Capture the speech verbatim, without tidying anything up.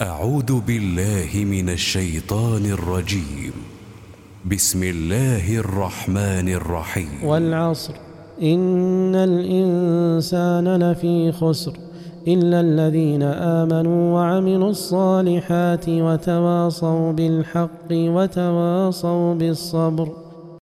أعوذ بالله من الشيطان الرجيم. بسم الله الرحمن الرحيم. والعصر إن الإنسان لفي خسر إلا الذين آمنوا وعملوا الصالحات وتواصوا بالحق وتواصوا بالصبر.